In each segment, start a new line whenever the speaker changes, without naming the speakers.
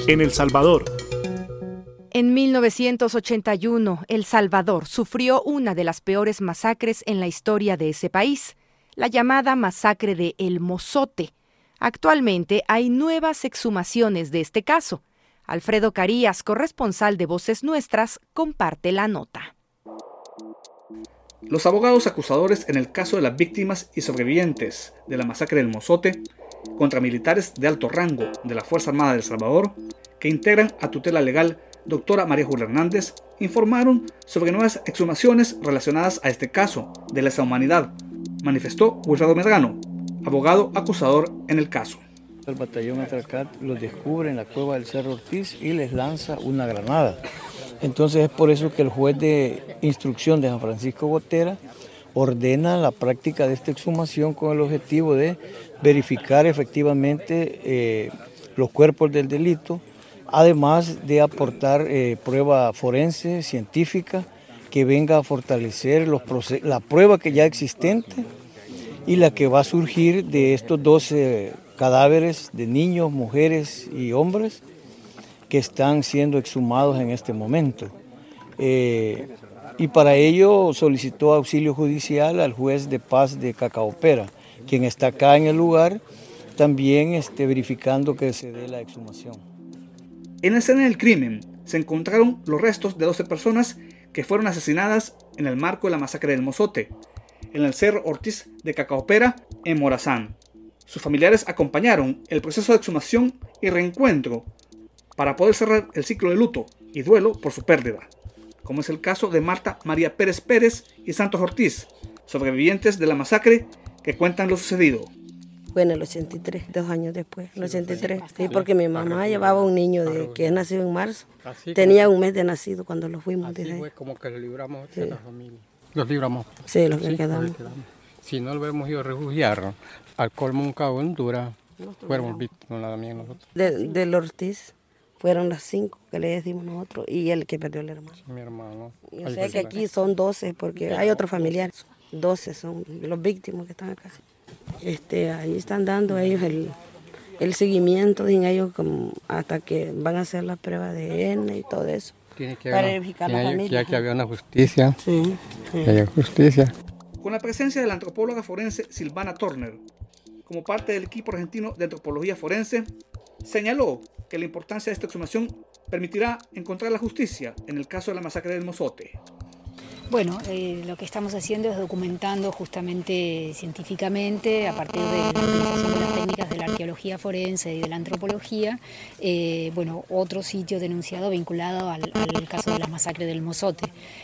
en El Salvador.
En 1981, El Salvador sufrió una de las peores masacres en la historia de ese país, la llamada masacre de El Mozote. Actualmente hay nuevas exhumaciones de este caso. Alfredo Carías, corresponsal de Voces Nuestras, comparte la nota.
Los abogados acusadores en el caso de las víctimas y sobrevivientes de la masacre del Mozote contra militares de alto rango de la Fuerza Armada de El Salvador, que integran a tutela legal doctora María Julia Hernández, informaron sobre nuevas exhumaciones relacionadas a este caso de lesa humanidad, manifestó Wilfredo Medrano, abogado acusador en el caso.
El batallón Atracat los descubre en la cueva del Cerro Ortiz y les lanza una granada. Entonces es por eso que el juez de instrucción de San Francisco Gotera ordena la práctica de esta exhumación con el objetivo de verificar efectivamente los cuerpos del delito, además de aportar prueba forense, científica, que venga a fortalecer la prueba que ya existente y la que va a surgir de estos 12 cadáveres de niños, mujeres y hombres que están siendo exhumados en este momento. Y para ello solicitó auxilio judicial al juez de paz de Cacaopera, quien está acá en el lugar, también verificando que se dé la exhumación.
En la escena del crimen se encontraron los restos de 12 personas que fueron asesinadas en el marco de la masacre del Mozote, en el Cerro Ortiz de Cacaopera, en Morazán. Sus familiares acompañaron el proceso de exhumación y reencuentro para poder cerrar el ciclo de luto y duelo por su pérdida, como es el caso de Marta María Pérez Pérez y Santos Ortiz, sobrevivientes de la masacre que cuentan lo sucedido.
Fue en el 83, 2 años después, en el 83. Sí, porque mi mamá llevaba un niño que es nacido en marzo. Tenía un mes de nacido cuando lo fuimos.
Así fue como que lo libramos de la familia. Los libramos.
Sí, los que quedamos.
Si no lo hemos ido a refugiar al Colmoncao, Honduras, fuéramos víctimas también nosotros.
Del Ortiz fueron las 5 que le decimos nosotros y el que perdió el hermano.
Mi hermano.
Yo sé que aquí son 12 porque hay otros familiares. 12 son los víctimas que están acá. Ahí están dando ellos el seguimiento en ellos hasta que van a hacer la prueba de ADN y todo eso.
Tiene que
para verificar la familia.
Que había una justicia.
Sí.
Que haya justicia.
Con la presencia de la antropóloga forense Silvana Turner, como parte del equipo argentino de antropología forense, señaló que la importancia de esta exhumación permitirá encontrar la justicia en el caso de la masacre del Mozote.
Bueno, lo que estamos haciendo es documentando justamente científicamente, a partir de la utilización de las técnicas de la arqueología forense y de la antropología, otro sitio denunciado vinculado al caso de la masacre del Mozote.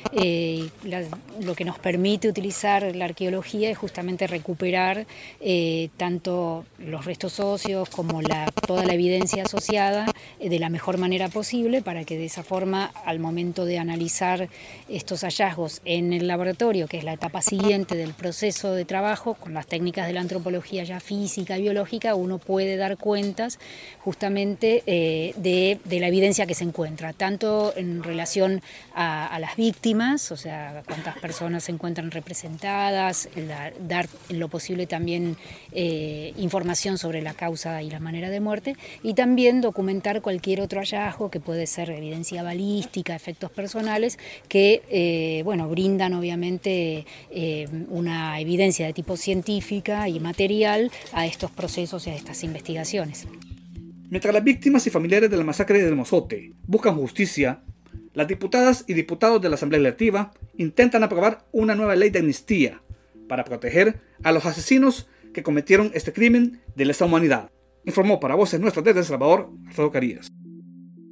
Lo que nos permite utilizar la arqueología es justamente recuperar tanto los restos óseos como toda la evidencia asociada de la mejor manera posible, para que de esa forma, al momento de analizar estos hallazgos en el laboratorio, que es la etapa siguiente del proceso de trabajo, con las técnicas de la antropología ya física y biológica, uno puede dar cuentas justamente de la evidencia que se encuentra, tanto en relación a las víctimas, o sea, cuántas personas se encuentran representadas, dar en lo posible también información sobre la causa y la manera de muerte, y también documentar cualquier otro hallazgo que puede ser evidencia balística, efectos personales, que brindan obviamente una evidencia de tipo científica y material a estos procesos y a estas investigaciones.
Mientras las víctimas y familiares de la masacre del Mozote buscan justicia, las diputadas y diputados de la Asamblea Legislativa intentan aprobar una nueva ley de amnistía para proteger a los asesinos que cometieron este crimen de lesa humanidad. Informó para Voces Nuestras desde El Salvador, Alfredo Carías.